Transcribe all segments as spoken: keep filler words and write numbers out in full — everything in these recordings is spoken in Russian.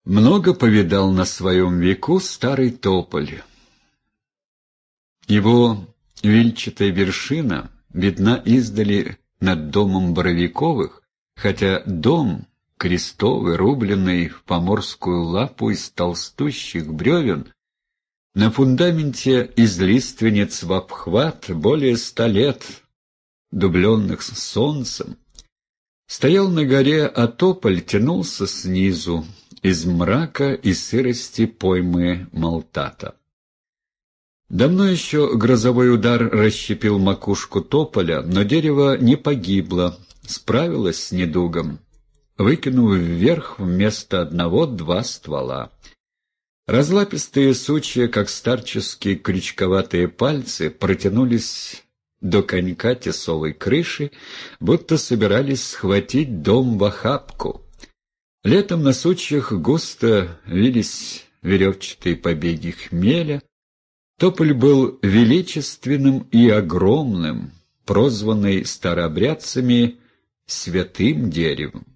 Много повидал на своем веку старый тополь. Его вильчатая вершина видна издали над домом Боровиковых, хотя дом, крестовый, рубленный в поморскую лапу из толстущих бревен, на фундаменте из лиственниц в обхват более ста лет, дубленных солнцем, стоял на горе, а тополь тянулся снизу, из мрака и сырости поймы Малтата. Давно еще грозовой удар расщепил макушку тополя, но дерево не погибло, справилось с недугом, выкинув вверх вместо одного два ствола. Разлапистые сучья, как старческие крючковатые пальцы, протянулись до конька тесовой крыши, будто собирались схватить дом в охапку. Летом на сучьях густо вились веревчатые побеги хмеля. Тополь был величественным и огромным, прозванный старообрядцами «святым деревом».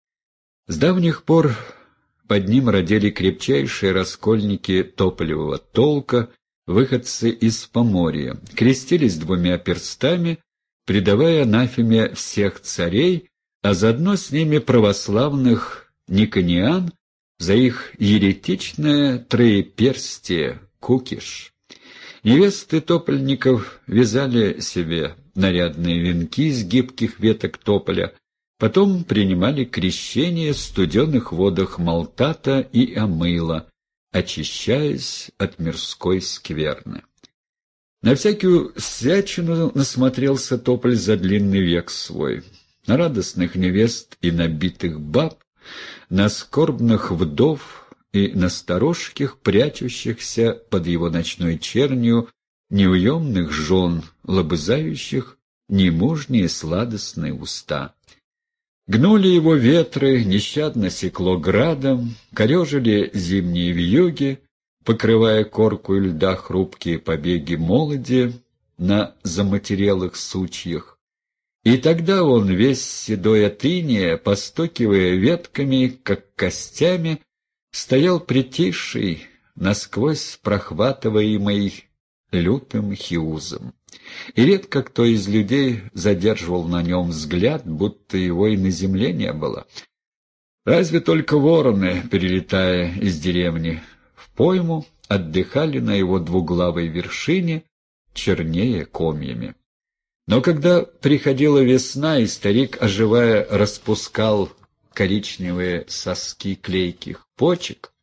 С давних пор под ним родили крепчайшие раскольники тополевого толка, выходцы из Поморья, крестились двумя перстами, предавая анафеме всех царей, а заодно с ними православных никониан за их еретичное троеперстие кукиш. Невесты топольников вязали себе нарядные венки из гибких веток тополя, потом принимали крещение в студеных водах Малтата и Амыла, очищаясь от мирской скверны. На всякую всячину насмотрелся тополь за длинный век свой, на радостных невест и набитых баб, на скорбных вдов и на сторожких, прячущихся под его ночной чернью, неуемных жен, лобызающих немужние сладостные уста. Гнули его ветры, нещадно секло градом, корежили зимние вьюги, покрывая корку льда хрупкие побеги молоди на заматерелых сучьях. И тогда он, весь седой от иния, постукивая ветками, как костями, стоял притихший, насквозь прохватываемый лютым хиузом. И редко кто из людей задерживал на нем взгляд, будто его и на земле не было. Разве только вороны, перелетая из деревни в пойму, отдыхали на его двуглавой вершине, чернее комьями. Но когда приходила весна, и старик, оживая, распускал коричневые соски клейких почек,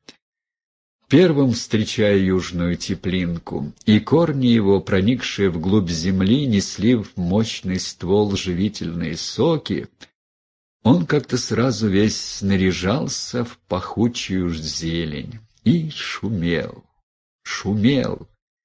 первым встречая южную теплинку, и корни его, проникшие вглубь земли, несли в мощный ствол живительные соки, он как-то сразу весь снаряжался в пахучую зелень и шумел, шумел,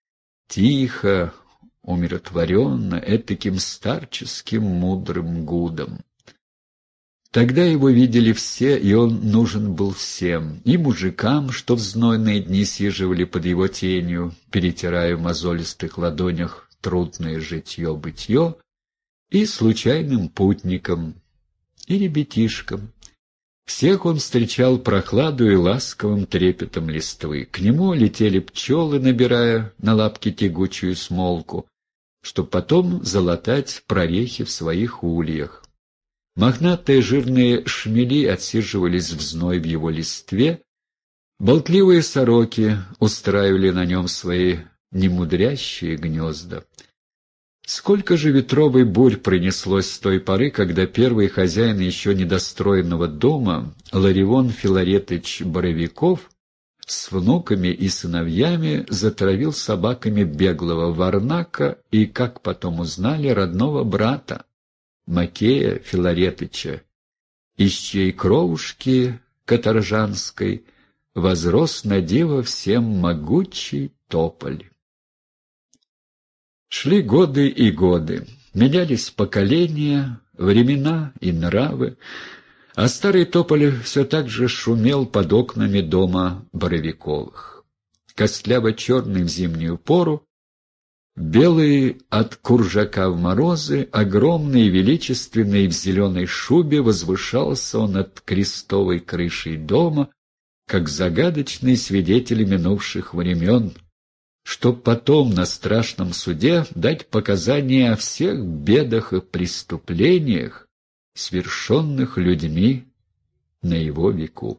тихо, умиротворенно, этаким старческим мудрым гудом. Тогда его видели все, и он нужен был всем, и мужикам, что в знойные дни сиживали под его тенью, перетирая в мозолистых ладонях трудное житье-бытье, и случайным путникам, и ребятишкам. Всех он встречал прохладу и ласковым трепетом листвы. К нему летели пчелы, набирая на лапки тягучую смолку, чтоб потом залатать прорехи в своих ульях. Мохнатые жирные шмели отсиживались в зной в его листве, болтливые сороки устраивали на нем свои немудрящие гнезда. Сколько же ветровой бурь пронеслось с той поры, когда первый хозяин еще недостроенного дома, Ларивон Филаретыч Боровиков, с внуками и сыновьями затравил собаками беглого Варнака и, как потом узнали, родного брата, Макея Филаретыча, из чьей кровушки каторжанской возрос на диво всем могучий тополь. Шли годы и годы, менялись поколения, времена и нравы, а старый тополь все так же шумел под окнами дома Боровиковых. Костляво-черный в зимнюю пору, белый от куржака в морозы, огромный и величественный в зеленой шубе, возвышался он над крестовой крышей дома, как загадочные свидетели минувших времен, чтоб потом на страшном суде дать показания о всех бедах и преступлениях, свершенных людьми на его веку.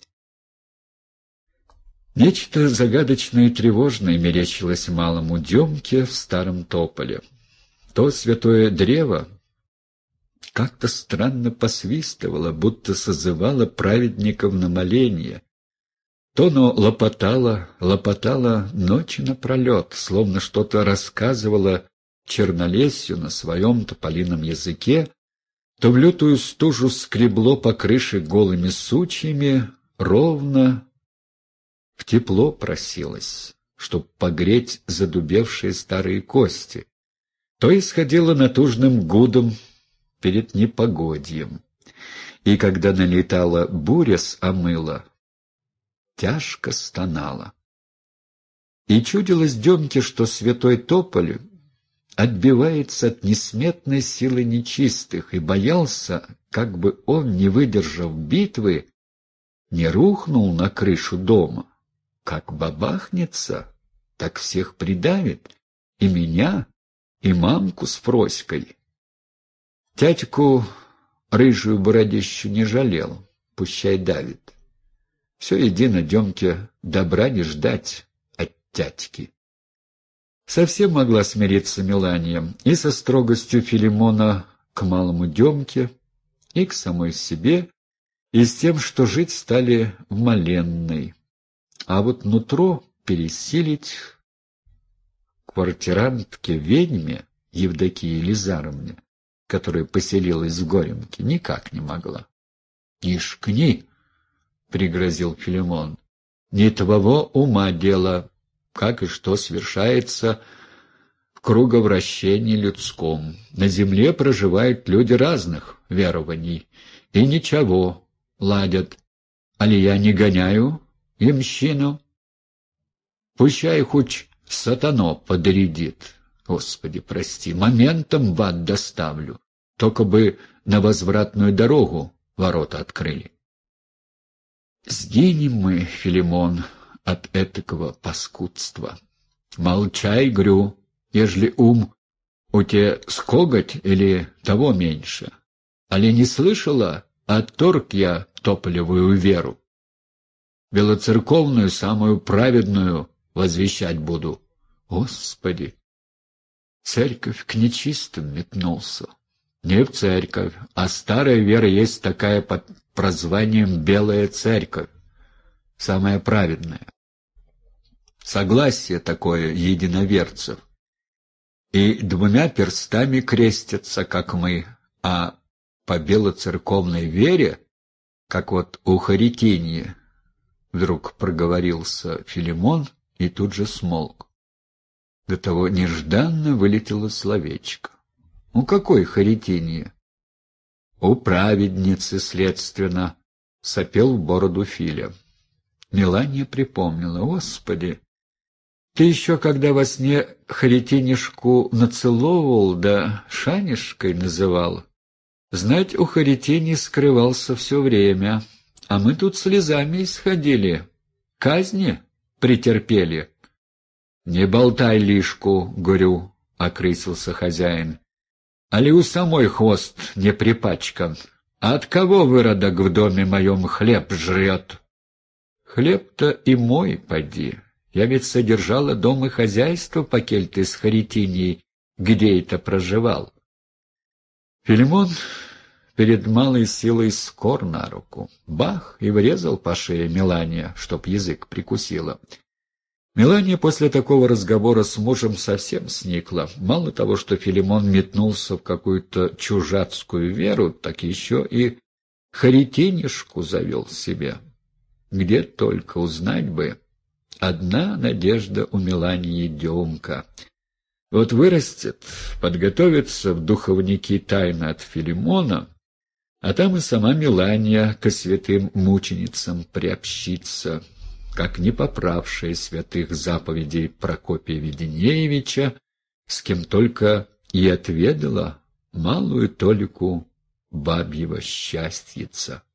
Нечто загадочное и тревожное мерещилось малому Демке в старом тополе. То святое древо как-то странно посвистывало, будто созывало праведников на моление. То оно лопотало, лопотало ночи напролет, словно что-то рассказывало чернолесью на своем тополином языке, то в лютую стужу скребло по крыше голыми сучьями, ровно в тепло просилось, чтоб погреть задубевшие старые кости, то исходило натужным гудом перед непогодьем. И когда налетала буря с омыла, тяжко стонала. И чудилось Демке, что святой тополь отбивается от несметной силы нечистых, и боялся, как бы он, не выдержав битвы, не рухнул на крышу дома. Как бабахнется, так всех придавит, и меня, и мамку с Фроськой. Тятьку рыжую бородищу не жалел, пущай давит. Все едино Демке добра не ждать от тятьки. Совсем могла смириться Мелания и со строгостью Филимона к малому Демке, и к самой себе, и с тем, что жить стали в Маленной. А вот нутро пересилить квартирантке-ведьме Евдокии Елизаровне, которая поселилась в Горемке, никак не могла. — Не шкни, — пригрозил Филимон, — не твоего ума дело, как и что свершается в круговращении людском. На земле проживают люди разных верований, и ничего, ладят. Али я не гоняю ямщину? Пущай хоть сатано подрядит. Господи, прости, моментом в ад доставлю. Только бы на возвратную дорогу ворота открыли. Сгинем мы, Филимон, от этакого паскудства. Молчай, грю, ежели ум у те скоготь или того меньше. Али не слышала, отторг я тополевую веру. Белоцерковную, самую праведную, возвещать буду. Господи! Церковь к нечистым метнулся. Не в церковь, а старая вера есть такая под прозванием «Белая церковь», самая праведная. Согласие такое единоверцев. И двумя перстами крестятся, как мы, а по белоцерковной вере, как вот у Харитиньи, вдруг проговорился Филимон и тут же смолк. До того нежданно вылетело словечко. — У какой Харитиньи? — У праведницы, следственно, — сопел в бороду Филя. Мелания припомнила. — Господи! Ты еще, когда во сне Харитинишку нацеловывал, да Шанишкой называл, знать, у Харитини скрывался все время, а мы тут слезами исходили, казни претерпели. — Не болтай лишку, говорю, — окрысился хозяин. — Али у самой хвост не припачкан? А от кого выродок в доме моем хлеб жрет? — Хлеб-то и мой, поди. Я ведь содержала дом и хозяйство, покель ты с Харитиньей, где это проживал. Филимон перед малой силой скор на руку. Бах! И врезал по шее Мелания, чтоб язык прикусила. Мелания после такого разговора с мужем совсем сникла. Мало того, что Филимон метнулся в какую-то чужацкую веру, так еще и Харитинишку завел себе. Где только узнать бы. Одна надежда у Мелании Демка. Вот вырастет, подготовится в духовники тайно от Филимона, а там и сама Мелания ко святым мученицам приобщится, как не поправшая святых заповедей Прокопия Веденеевича, с кем только и отведала малую толику бабьего счастьица.